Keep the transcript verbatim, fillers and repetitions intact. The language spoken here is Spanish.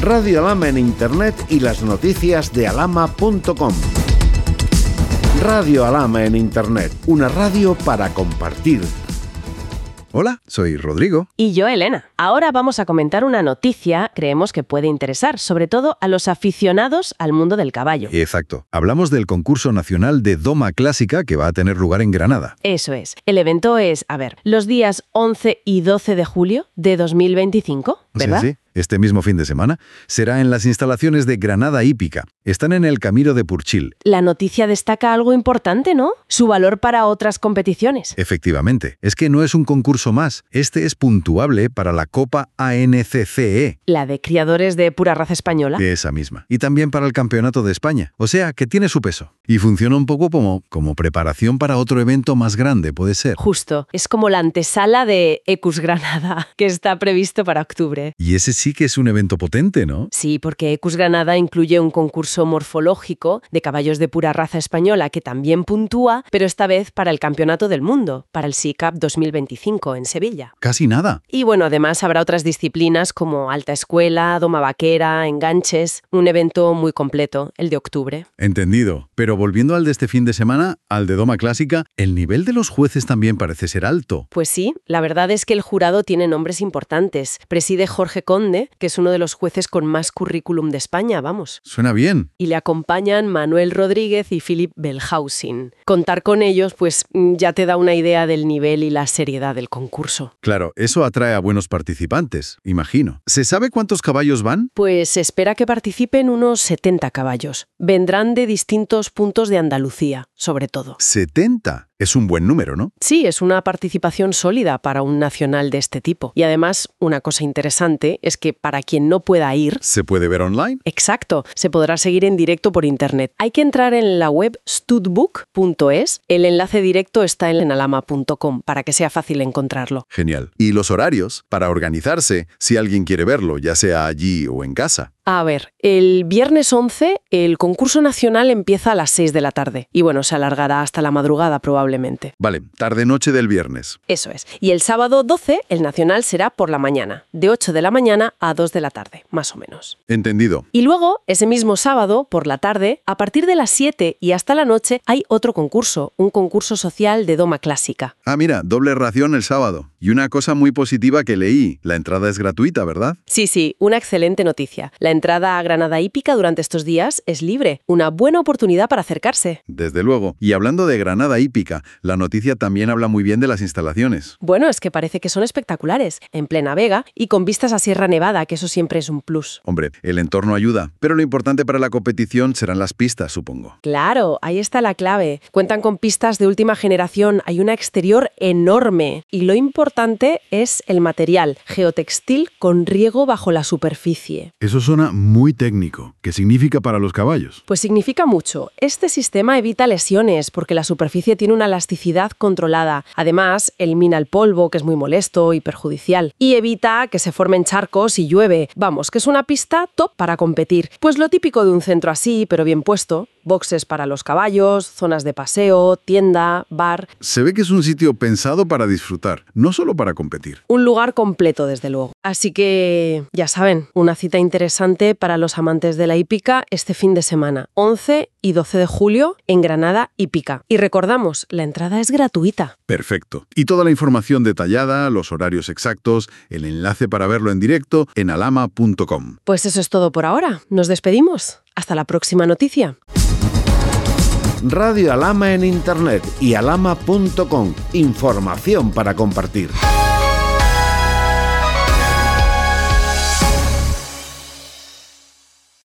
Radio Alhama en Internet y las noticias de alhama punto com. Radio Alhama en Internet, una radio para compartir. Hola, soy Rodrigo. Y yo, Elena. Ahora vamos a comentar una noticia, creemos que puede interesar, sobre todo a los aficionados al mundo del caballo. Exacto. Hablamos del concurso nacional de doma clásica que va a tener lugar en Granada. Eso es. El evento es, a ver, los días once y doce de julio de dos mil veinticinco, ¿verdad? Sí, sí. Este mismo fin de semana será en las instalaciones de Granada Hípica. Están en el Camino de Purchil. La noticia destaca algo importante, ¿no? Su valor para otras competiciones. Efectivamente. Es que no es un concurso más. Este es puntuable para la Copa A N C C E. La de criadores de pura raza española. Esa misma. Y también para el Campeonato de España. O sea, que tiene su peso. Y funciona un poco como, como preparación para otro evento más grande, puede ser. Justo. Es como la antesala de Equus Granada, que está previsto para octubre. Y ese sí que es un evento potente, ¿no? Sí, porque Equus Granada incluye un concurso morfológico de caballos de pura raza española que también puntúa, pero esta vez para el Campeonato del Mundo, para el S I C A P dos mil veinticinco en Sevilla. Casi nada. Y bueno, además habrá otras disciplinas como alta escuela, doma vaquera, enganches, un evento muy completo, el de octubre. Entendido. Pero volviendo al de este fin de semana, al de doma clásica, el nivel de los jueces también parece ser alto. Pues sí, la verdad es que el jurado tiene nombres importantes. Preside Jorge Conde, que es uno de los jueces con más currículum de España, vamos. Suena bien. Y le acompañan Manuel Rodríguez y Philip Belhausen. Contar con ellos, pues ya te da una idea del nivel y la seriedad del concurso. Claro, eso atrae a buenos participantes, imagino. ¿Se sabe cuántos caballos van? Pues se espera que participen unos setenta caballos. Vendrán de distintos puntos de Andalucía, sobre todo. ¿setenta? Es un buen número, ¿no? Sí, es una participación sólida para un nacional de este tipo. Y además, una cosa interesante es que para quien no pueda ir... ¿Se puede ver online? Exacto, se podrá seguir en directo por internet. Hay que entrar en la web studbook punto es. El enlace directo está en alhama punto com para que sea fácil encontrarlo. Genial. ¿Y los horarios? Para organizarse, si alguien quiere verlo, ya sea allí o en casa. A ver, el viernes once el concurso nacional empieza a las seis de la tarde. Y bueno, se alargará hasta la madrugada probablemente. Vale, tarde-noche del viernes. Eso es. Y el sábado doce, el nacional será por la mañana. De ocho de la mañana a dos de la tarde, más o menos. Entendido. Y luego, ese mismo sábado, por la tarde, a partir de las siete y hasta la noche, hay otro concurso. Un concurso social de doma clásica. Ah, mira, doble ración el sábado. Y una cosa muy positiva que leí. La entrada es gratuita, ¿verdad? Sí, sí, una excelente noticia. La entrada a Granada Hípica durante estos días es libre. Una buena oportunidad para acercarse. Desde luego. Y hablando de Granada Hípica, la noticia también habla muy bien de las instalaciones. Bueno, es que parece que son espectaculares, en plena vega y con vistas a Sierra Nevada, que eso siempre es un plus. Hombre, el entorno ayuda, pero lo importante para la competición serán las pistas, supongo. Claro, ahí está la clave. Cuentan con pistas de última generación, hay una exterior enorme y lo importante es el material, geotextil con riego bajo la superficie. Eso suena muy técnico. ¿Qué significa para los caballos? Pues significa mucho. Este sistema evita lesiones porque la superficie tiene una elasticidad controlada. Además, elimina el polvo, que es muy molesto y perjudicial, y evita que se formen charcos y llueve. Vamos, que es una pista top para competir. Pues lo típico de un centro así, pero bien puesto. Boxes para los caballos, zonas de paseo, tienda, bar... Se ve que es un sitio pensado para disfrutar, no solo para competir. Un lugar completo, desde luego. Así que, ya saben, una cita interesante para los amantes de la hípica este fin de semana, once y doce de julio, en Granada Hípica. Y recordamos, la entrada es gratuita. Perfecto. Y toda la información detallada, los horarios exactos, el enlace para verlo en directo, en alhama punto com. Pues eso es todo por ahora. Nos despedimos. Hasta la próxima noticia. Radio Alhama en Internet y alhama punto com. Información para compartir.